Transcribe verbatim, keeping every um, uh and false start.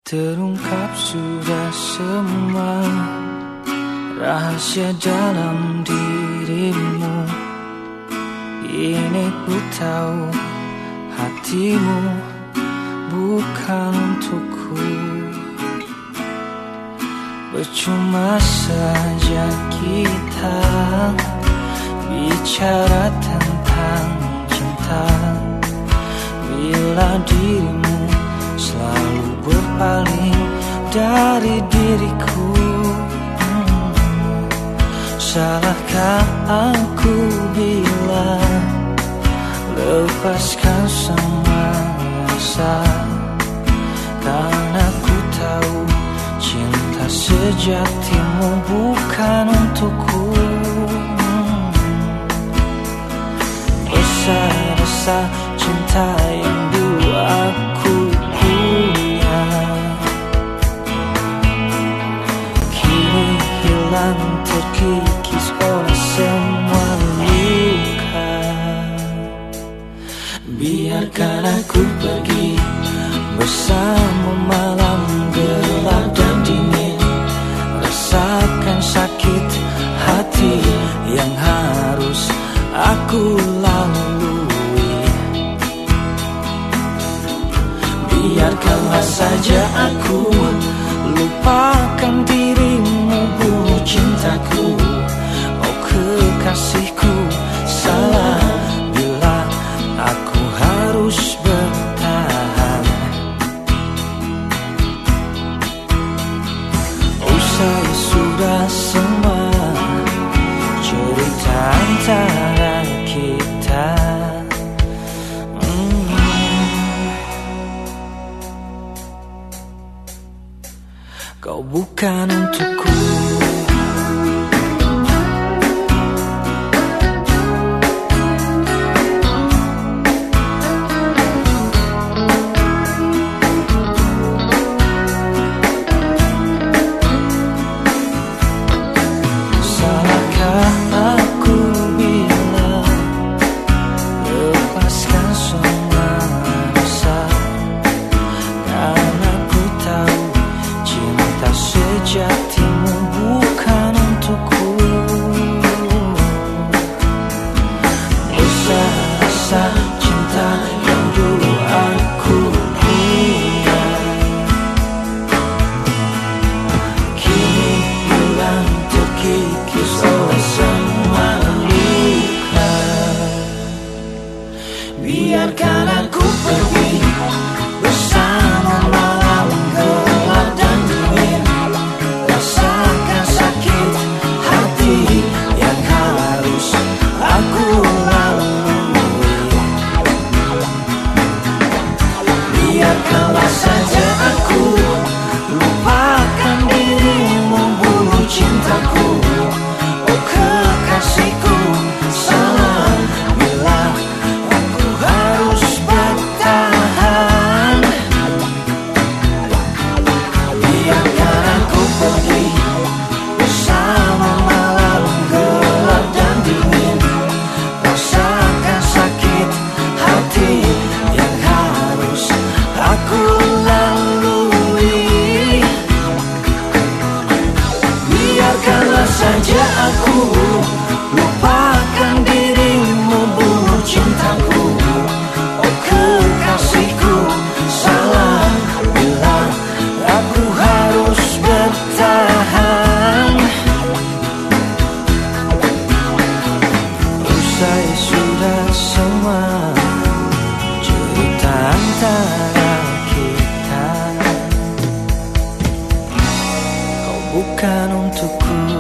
Terungkap sudah semua rahasia dalam dirimu. Ini ku tahu hatimu bukan untukku. Percuma saja kita bicara tentang cinta bila dirimu selalu berpaling dari diriku. hmm. Salahkah aku bila lepaskan semua rasa? Karena ku tahu cinta sejatimu bukan untukku. hmm. Rasa-rasa cinta yang dulu aku punya kini hilang terkikis oleh semua luka. Biarkan aku pergi bersama malam gelap dan dingin, rasakan sakit hati yang harus aku lalui. Biarkanlah saja aku lupakan dirimu, bunuh cintaku. Oh kekasihku, salah bila aku harus bertahan. Usai sudah semua cerita antara kita. hmm. Kau bukan untukku. Sejatimu bukan untukku. Rasa-rasa cinta yang dulu aku punya kini hilang terkikis oleh semua luka. Biarkan aku pergi bersama malam gelap dan dingin, rasakan sakit hati yang harus aku lalui. Biarkanlah saja aku lupakan dirimu, bunuh cintaku. Oh kekasihku, salah bila aku harus bertahan. Biarkan aku pergi bersama malam gelap dan dingin, rasakan sakit hati yang harus aku lalui. Biarkanlah saja aku lupakan dirimu, bunuh cintaku. Oh kekasihku, salah bila aku harus bertahan. Usai sudah semua cerita antara kita. Kau bukan untukku.